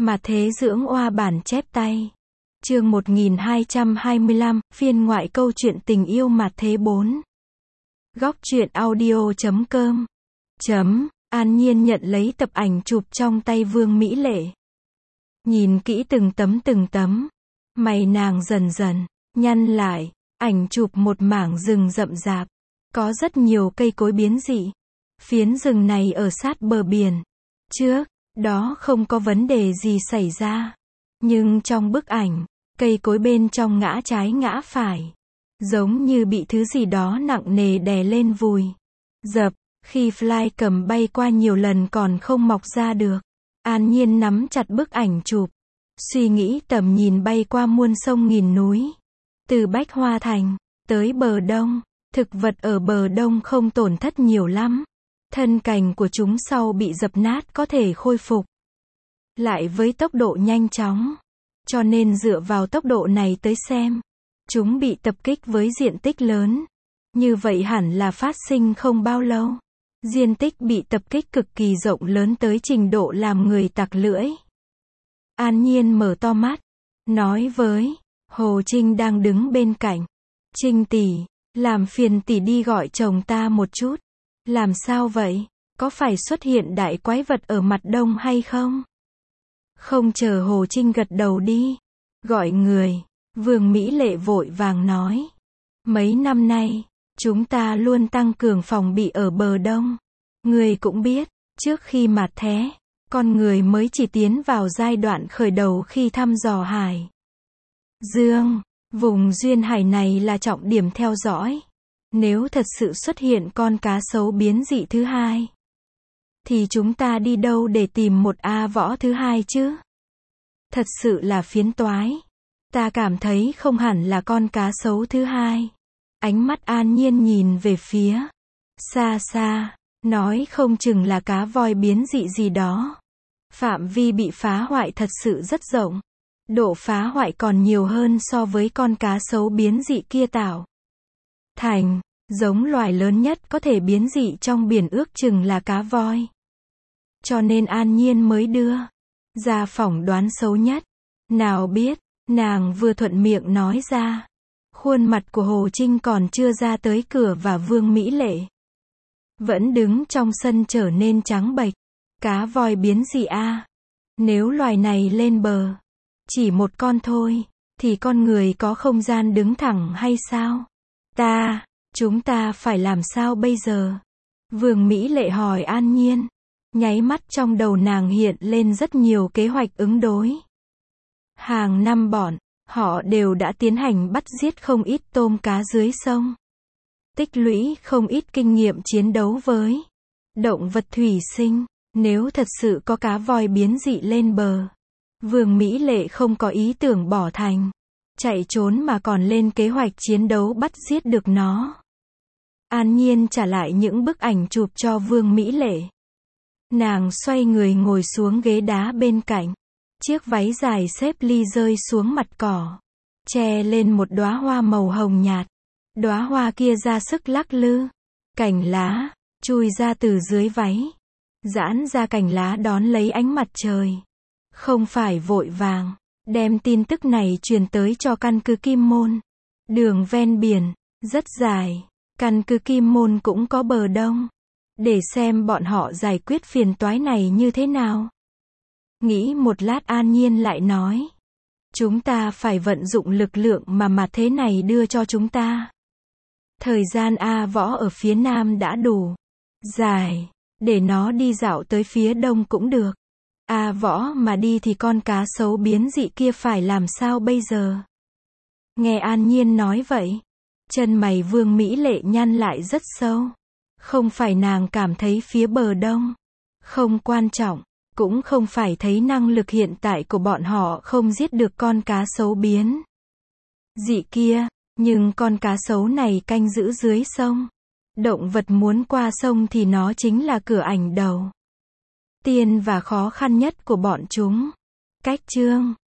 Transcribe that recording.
Mà thế dưỡng oa bản chép tay. Chương 1225, phiên ngoại câu chuyện tình yêu mà thế 4. Góc truyện audio.com. An Nhiên nhận lấy tập ảnh chụp trong tay Vương Mỹ Lệ. Nhìn kỹ từng tấm, mày nàng dần dần nhăn lại, ảnh chụp một mảng rừng rậm rạp, có rất nhiều cây cối biến dị. Phiến rừng này ở sát bờ biển. Trước đó không có vấn đề gì xảy ra. Nhưng trong bức ảnh, cây cối bên trong ngã trái ngã phải. Giống như bị thứ gì đó nặng nề đè lên vùi dập, khi fly cầm bay qua nhiều lần còn không mọc ra được. An Nhiên nắm chặt bức ảnh chụp, suy nghĩ tầm nhìn bay qua muôn sông nghìn núi. Từ Bách Hoa Thành, tới bờ đông, thực vật ở bờ đông không tổn thất nhiều lắm. Thân cành của chúng sau bị dập nát có thể khôi phục lại với tốc độ nhanh chóng. Cho nên dựa vào tốc độ này tới xem, chúng bị tập kích với diện tích lớn. Như vậy hẳn là phát sinh không bao lâu. Diện tích bị tập kích cực kỳ rộng lớn tới trình độ làm người tặc lưỡi. An Nhiên mở to mắt, nói với Hồ Trinh đang đứng bên cạnh. Trinh tỷ, làm phiền tỷ đi gọi chồng ta một chút. Làm sao vậy? Có phải xuất hiện đại quái vật ở mặt đông hay không? Không chờ Hồ Trinh gật đầu đi. Gọi người. Vương Mỹ Lệ vội vàng nói. Mấy năm nay, chúng ta luôn tăng cường phòng bị ở bờ đông. Người cũng biết, trước khi mạt thế, con người mới chỉ tiến vào giai đoạn khởi đầu khi thăm dò hải dương. Vùng duyên hải này là trọng điểm theo dõi. Nếu thật sự xuất hiện con cá sấu biến dị thứ hai, thì chúng ta đi đâu để tìm một A Võ thứ hai chứ? Thật sự là phiến toái. Ta cảm thấy không hẳn là con cá sấu thứ hai. Ánh mắt An Nhiên nhìn về phía xa xa, nói không chừng là cá voi biến dị gì đó. Phạm vi bị phá hoại thật sự rất rộng. Độ phá hoại còn nhiều hơn so với con cá sấu biến dị kia tạo thành. Giống loài lớn nhất có thể biến dị trong biển ước chừng là cá voi. Cho nên An Nhiên mới đưa ra phỏng đoán xấu nhất. Nào biết, nàng vừa thuận miệng nói ra, khuôn mặt của Hồ Trinh còn chưa ra tới cửa và Vương Mỹ Lệ vẫn đứng trong sân trở nên trắng bệch. Cá voi biến dị a? Nếu loài này lên bờ, chỉ một con thôi, thì con người có không gian đứng thẳng hay sao? Chúng ta phải làm sao bây giờ? Vương Mỹ Lệ hỏi An Nhiên. Nháy mắt trong đầu nàng hiện lên rất nhiều kế hoạch ứng đối. Hàng năm họ đều đã tiến hành bắt giết không ít tôm cá dưới sông. Tích lũy không ít kinh nghiệm chiến đấu với động vật thủy sinh. Nếu thật sự có cá voi biến dị lên bờ, Vương Mỹ Lệ không có ý tưởng bỏ thành chạy trốn mà còn lên kế hoạch chiến đấu bắt giết được nó. An Nhiên trả lại những bức ảnh chụp cho Vương Mỹ Lệ. Nàng xoay người ngồi xuống ghế đá bên cạnh. Chiếc váy dài xếp ly rơi xuống mặt cỏ, che lên một đóa hoa màu hồng nhạt. Đóa hoa kia ra sức lắc lư. Cành lá chui ra từ dưới váy, giãn ra cành lá đón lấy ánh mặt trời. Không phải vội vàng đem tin tức này truyền tới cho căn cứ Kim Môn. Đường ven biển rất dài. Căn cứ Kim Môn cũng có bờ đông. Để xem bọn họ giải quyết phiền toái này như thế nào. Nghĩ một lát An Nhiên lại nói. Chúng ta phải vận dụng lực lượng mà thế này đưa cho chúng ta. Thời gian A Võ ở phía nam đã đủ dài. Để nó đi dạo tới phía đông cũng được. A Võ mà đi thì con cá sấu biến dị kia phải làm sao bây giờ? Nghe An Nhiên nói vậy, chân mày Vương Mỹ Lệ nhăn lại rất sâu. Không phải nàng cảm thấy phía bờ đông không quan trọng, cũng không phải thấy năng lực hiện tại của bọn họ không giết được con cá sấu biến dị kia, nhưng con cá sấu này canh giữ dưới sông. Động vật muốn qua sông thì nó chính là cửa ải đầu tiên và khó khăn nhất của bọn chúng. Cách chương